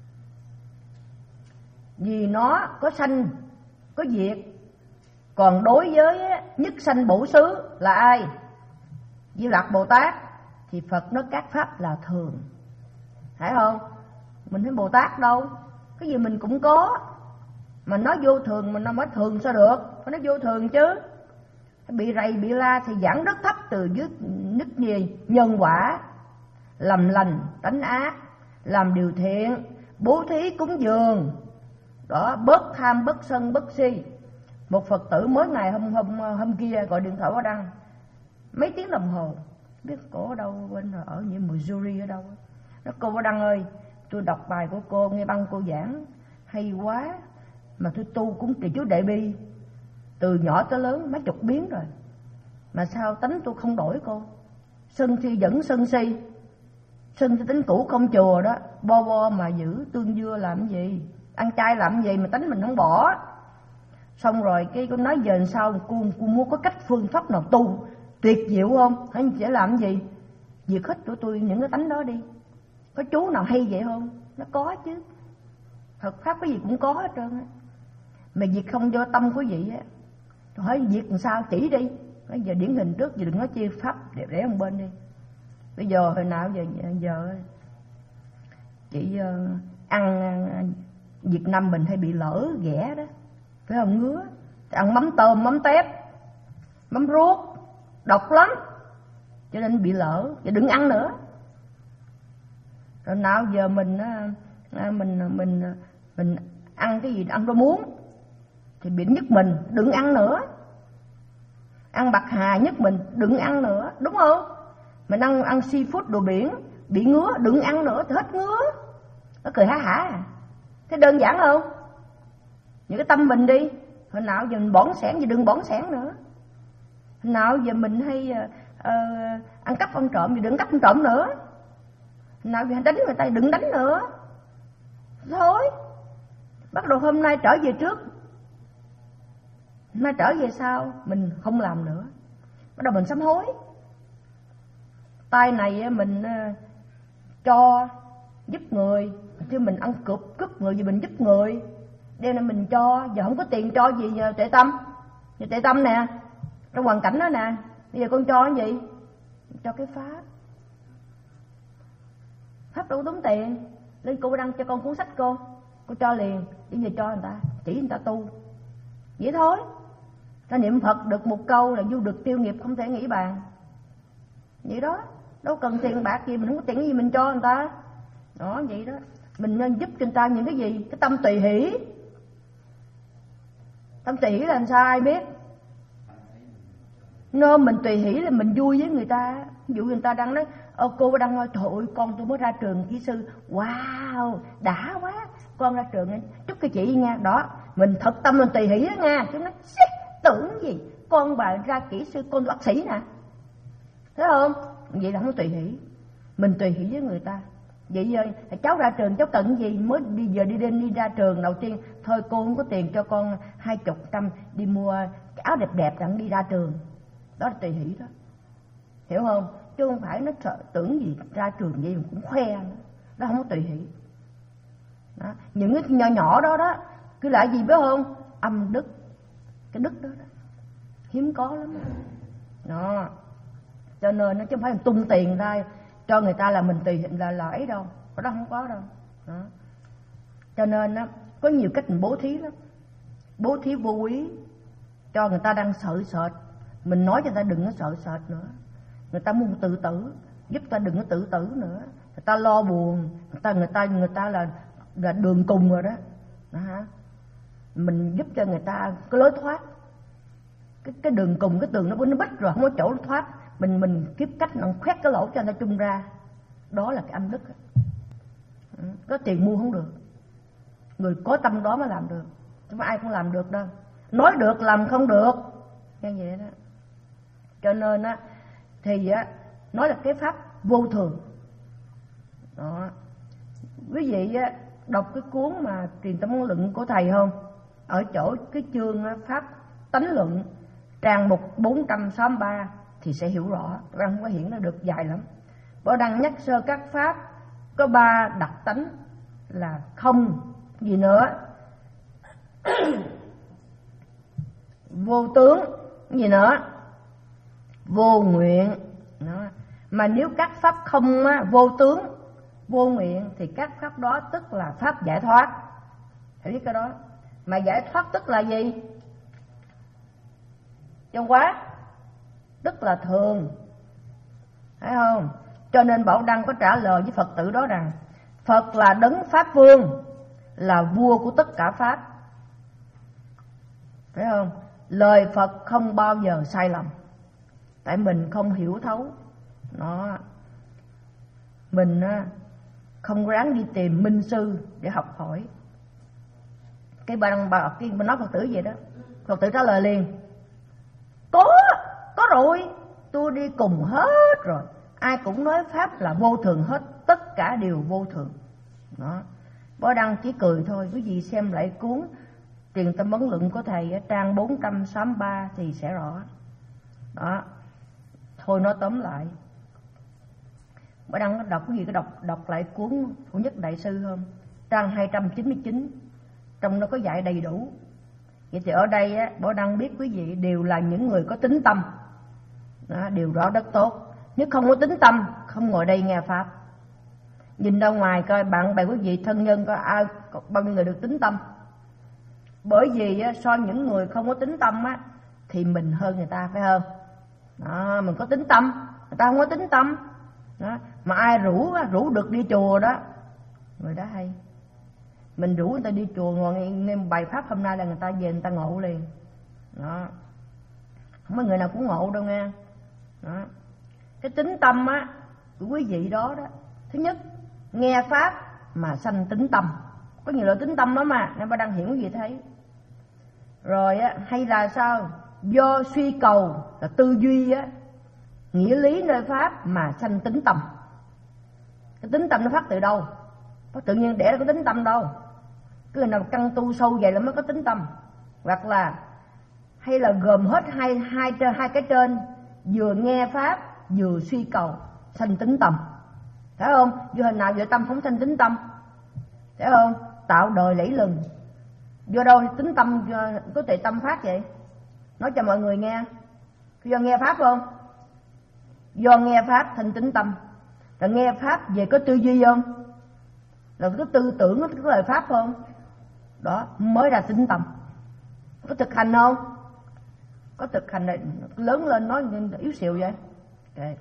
Vì nó có sanh, có diệt. Còn đối với nhất sanh bổ xứ là ai? Di Lặc Bồ Tát. Thì Phật nói các pháp là thường. Phải không? Mình thấy Bồ Tát đâu, cái gì mình cũng có. Mà nói vô thường mình nói thường sao được? Phải nói vô thường chứ. Bị rầy bị la thì giảng rất thấp từ dưới nứt gì nhân quả, làm lành tránh ác, làm điều thiện, bố thí cúng dường, đó, bớt tham bớt sân bớt si. Một Phật tử mới ngày hôm hôm hôm kia gọi điện thoại qua đăng mấy tiếng đồng hồ, biết cổ ở đâu, bên ở như Missouri ở đâu. Nó cô Võ Đăng ơi, tôi đọc bài của cô, nghe băng cô giảng hay quá, mà tôi tu cũng kỳ chú Đại Bi từ nhỏ tới lớn mấy chục biến rồi, mà sao tánh tôi không đổi cô? Sân si vẫn sân si, sân si tính cũ không chùa đó, bo bo mà giữ tương dưa làm gì, ăn chay làm gì mà tánh mình không bỏ. Xong rồi cái cô nói giờ sao cô, cô muốn có cách phương pháp nào tu tuyệt diệu không? Hay sẽ làm gì? Diệt hết của tôi những cái tánh đó đi. Có chú nào hay vậy không? Nó có chứ. Phật pháp cái gì cũng có hết trơn á. Mà diệt không do tâm quý vị á. Tôi hỏi diệt làm sao chỉ đi. Bây giờ điển hình trước giờ đừng nói chia pháp để để một bên đi. Bây giờ hồi nào giờ giờ chị uh, ăn uh, Việt Nam mình hay bị lỡ ghẻ đó, phải không, ngứa, ăn mắm tôm, mắm tép, mắm ruốc, độc lắm, cho nên bị lỡ, và đừng ăn nữa. Rồi nào giờ mình uh, mình mình mình ăn cái gì ăn rau muống thì bị nhức mình, đừng ăn nữa. Ăn bạc hà nhức mình, đừng ăn nữa, đúng không? Mình ăn ăn seafood đồ biển bị ngứa, đừng ăn nữa thì hết ngứa. Nó cười hả hả. Thế đơn giản không? Những cái tâm mình đi. Hồi nào giờ mình bỏng sẻn thì đừng bỏng sẻn nữa. Hồi nào giờ mình hay uh, uh, ăn cắp ăn trộm thì đừng cắp ăn trộm nữa. Hồi nào giờ đánh người ta đừng đánh nữa. Thôi. Bắt đầu hôm nay trở về trước, hôm nay trở về sau mình không làm nữa. Bắt đầu mình sám hối. Tay này mình uh, cho giúp người, chứ mình ăn cướp cướp người gì mình giúp người. Đêm nay mình cho, giờ không có tiền cho gì giờ tuệ tâm. Giờ tuệ tâm nè, trong hoàn cảnh đó nè, bây giờ con cho cái gì? Cho cái pháp. Pháp đâu có tốn tiền. Lên cô đăng cho con cuốn sách cô, cô cho liền, bây giờ cho người ta, chỉ người ta tu. Vậy thôi. Ta niệm Phật được một câu là du được tiêu nghiệp không thể nghĩ bàn. Vậy đó. Đâu cần tiền bạc gì, mình không có tiền gì mình cho người ta. Đó, vậy đó. Mình nên giúp cho người ta những cái gì? Cái tâm tùy hỷ. Tâm tùy hỷ là làm sao ai biết? Nó mình tùy hỷ là mình vui với người ta. Ví dụ người ta đang nói Ô, cô đang nói trời ơi con tôi mới ra trường kỹ sư. Wow, đã quá. Con ra trường chúc cái chị nha. Đó, mình thật tâm mình tùy hỷ đó nha. Chứ nó tưởng gì con bà ra kỹ sư, con bác sĩ nè. Thấy không? Vậy là không tùy hỷ. Mình tùy hỷ với người ta. Vậy giờ cháu ra trường cháu cần gì, mới đi giờ đi đến đi ra trường đầu tiên thôi cô không có tiền cho con hai chục trăm đi mua cái áo đẹp đẹp đặng đi ra trường. Đó là tùy hỷ đó, hiểu không? Chứ không phải nó sợ tưởng gì ra trường vậy mà cũng khoe nữa. Đó không có tùy hỷ. Đó. Những cái nhỏ nhỏ đó đó cứ lại gì biết không? Âm đức. Cái đức đó, đó hiếm có lắm đó. Đó. Cho nên nó chứ không phải tung tiền ra cho người ta là mình tùy là là ấy đâu, có đó không có đâu. Đó. Cho nên á có nhiều cách mình bố thí lắm. Bố thí vô quý cho người ta đang sợ sệt, mình nói cho người ta đừng có sợ sệt nữa. Người ta muốn tự tử, giúp ta đừng có tự tử nữa. Người ta lo buồn, người ta người ta người ta là là đường cùng rồi đó. Đó hả? Mình giúp cho người ta cái lối thoát. Cái cái đường cùng, cái tường nó nó bít rồi không có chỗ thoát. Mình mình kiếp cách nó khoét cái lỗ cho người ta chung ra. Đó là cái âm đức. Có tiền mua không được. Người có tâm đó mới làm được, chứ ai cũng làm được đâu. Nói được làm không được. Như vậy đó. Cho nên á thì á nói là cái pháp vô thường. Đó. Quý vị á đọc cái cuốn mà Truyền Tâm Luận của thầy không? Ở chỗ cái chương á, pháp tánh luận trang mục bốn trăm sáu mươi ba thì sẽ hiểu rõ. Đang không có hiện nó được dài lắm. Bảo Đăng nhắc sơ các pháp có ba đặc tánh là không gì nữa. Vô tướng gì nữa, vô nguyện. Đó. Mà nếu các pháp không á, vô tướng vô nguyện thì các pháp đó tức là pháp giải thoát. Phải biết cái đó. Mà giải thoát tức là gì? Trong quá tức là thường, thấy không? Cho nên Bảo Đăng có trả lời với Phật tử đó rằng Phật là đấng pháp vương, là vua của tất cả pháp. Thấy không? Lời Phật không bao giờ sai lầm. Tại mình không hiểu thấu nó. Mình không ráng đi tìm minh sư để học hỏi. Cái bà đăng bà kia nói Phật tử vậy đó. Phật tử trả lời liền: Có, có rồi, tôi đi cùng hết rồi. Ai cũng nói pháp là vô thường hết, tất cả đều vô thường. Đó. Bó Đăng chỉ cười thôi. Quý vị xem lại cuốn Truyền Tâm Ấn Luận của thầy ở trang bốn trăm sáu mươi ba thì sẽ rõ. Đó. Thôi nói tóm lại. Bó Đăng có đọc cái gì, có đọc đọc lại cuốn Phổ Nhất Đại Sư không? Trang hai trăm chín mươi chín. Trong nó có dạy đầy đủ. Vậy thì ở đây á, Bảo Đăng biết quý vị đều là những người có tính tâm. Đó, điều đó rất tốt. Nếu không có tính tâm, không ngồi đây nghe Pháp. Nhìn ra ngoài coi bạn bè quý vị, thân nhân có ai, có bao nhiêu người được tính tâm. Bởi vì á, so những người không có tính tâm á, thì mình hơn người ta, phải không? Đó, mình có tính tâm, người ta không có tính tâm. Đó, mà ai rủ rủ được đi chùa đó, người đó hay. Mình rủ người ta đi chùa ngồi nghe, nghe bài Pháp hôm nay là người ta về người ta ngộ liền. Đó, không có người nào cũng ngộ đâu nghe. Đó, cái tính tâm á của quý vị đó đó, thứ nhất nghe Pháp mà sanh tính tâm. Có nhiều loại tính tâm đó mà, nên Bảo Đăng hiểu cái gì thấy. Rồi á, hay là sao? Do suy cầu là tư duy á, nghĩa lý nơi Pháp mà sanh tính tâm. Cái tính tâm nó phát từ đâu? Có tự nhiên đẻ ra có tính tâm đâu. Cái người nào căn tu sâu vậy là mới có tính tâm. Hoặc là hay là gồm hết hai hai hai cái trên, vừa nghe Pháp vừa suy cầu sanh tính tâm. Thấy không? Do hình nào vừa tâm phóng sanh tính tâm. Thấy không? Tạo đời lẫy lừng. Do đâu tính tâm có tuệ tâm phát vậy? Nói cho mọi người nghe. Do nghe Pháp không? Do nghe Pháp thành tính tâm. Rồi nghe Pháp về có tư duy không? Rồi có tư tưởng, có lời Pháp không? Đó mới là tính tâm. Có thực hành không? Có thực hành này lớn lên nói yếu xìu vậy. Okay.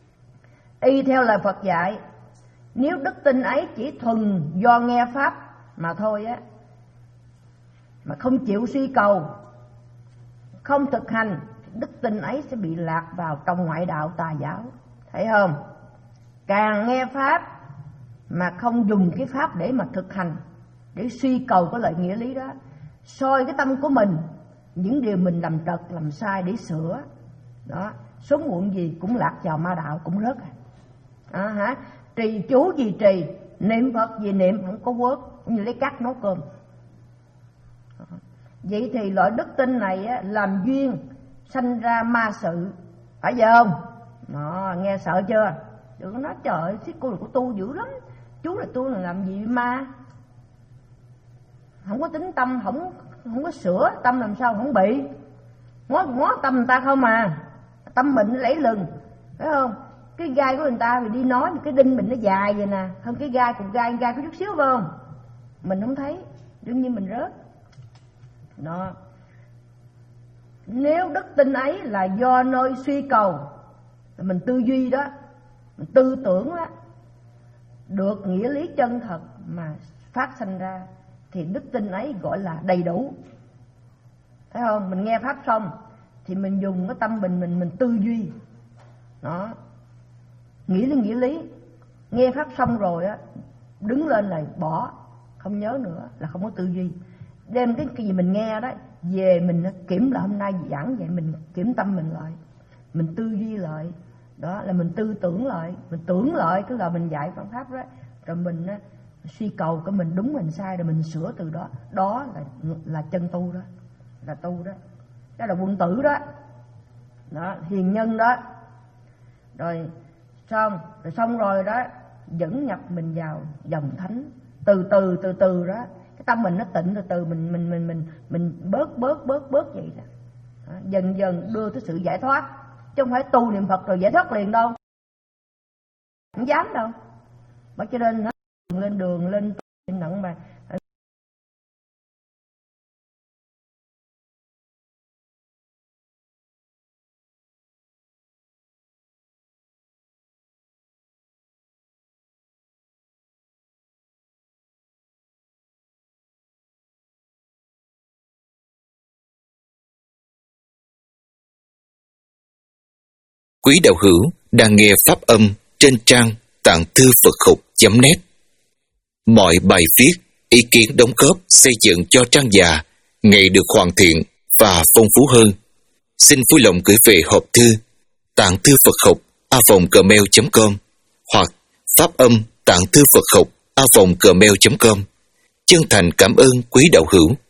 Y theo lời Phật dạy, nếu đức tin ấy chỉ thuần do nghe Pháp mà thôi á, mà không chịu suy cầu, không thực hành, đức tin ấy sẽ bị lạc vào trong ngoại đạo tà giáo. Thấy không? Càng nghe Pháp mà không dùng cái Pháp để mà thực hành, để suy cầu cái lợi nghĩa lý đó, soi cái tâm của mình, những điều mình làm trật, làm sai để sửa. Đó, sớm muộn gì cũng lạc vào ma đạo, cũng rớt. À, hả? Trì chú gì trì, niệm Phật gì niệm, không có quớt, cũng như lấy cát nấu cơm. Vậy thì loại đức tin này á, làm duyên sanh ra ma sự, phải vậy không? Đó, nghe sợ chưa? Đừng có nói trời ơi, cô là cô tu dữ lắm, chú là tu là làm gì ma? Không có tính tâm, không không có sửa tâm làm sao không bị. Ngó ngó tâm người ta không mà, tâm mình nó lẫy lừng, phải không? Cái gai của người ta thì đi nói cái đinh mình nó dài vậy nè, hơn cái gai cục gai gai có chút xíu phải không? Mình không thấy, đương nhiên mình rớt. Đó. Nếu đức tin ấy là do nơi suy cầu, mình tư duy đó, mình tư tưởng đó, được nghĩa lý chân thật mà phát sinh ra, thì đức tin ấy gọi là đầy đủ. Thấy không? Mình nghe Pháp xong thì mình dùng cái tâm mình mình mình tư duy. Đó. Nghĩ đến nghĩa lý. Nghe Pháp xong rồi á, đứng lên là bỏ, không nhớ nữa, là không có tư duy. Đem cái gì mình nghe đó về mình kiểm là hôm nay giảng vậy, mình kiểm tâm mình lại, mình tư duy lại. Đó là mình tư tưởng lại, mình tưởng lại cái là mình dạy phương pháp đó, rồi mình á, suy cầu cái mình đúng mình sai rồi mình sửa từ đó. Đó là là chân tu đó, là tu đó. Đó là quân tử đó. Đó, hiền nhân đó. Rồi xong, rồi xong rồi đó, dẫn nhập mình vào dòng thánh, từ từ từ từ đó, cái tâm mình nó tịnh, từ từ mình mình mình mình mình bớt bớt bớt bớt vậy đó. Đó, dần dần đưa tới sự giải thoát, chứ không phải tu niệm Phật rồi giải thoát liền đâu, không dám đâu. Bởi cho nên nó lên đường lên nặng mà. Quý đạo hữu đang nghe pháp âm trên trang tạng thư Phật học chấm net. Mọi bài viết, ý kiến đóng góp xây dựng cho trang già ngày được hoàn thiện và phong phú hơn. Xin vui lòng gửi về hộp thư tạng thư Phật học a vòng gmail chấm com hoặc pháp âm tạng thư Phật học a vòng gmail chấm com. Chân thành cảm ơn quý đạo hữu.